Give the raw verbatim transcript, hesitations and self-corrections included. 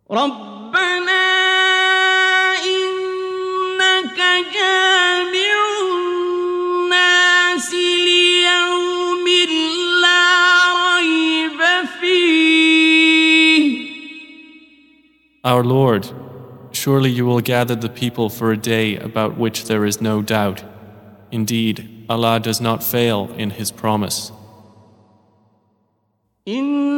ربنا إنك جامع الناس ليوم لا ريب فيه. Our Lord, surely you will gather the people for a day about which there is no doubt. Indeed, Allah does not fail in His promise. إن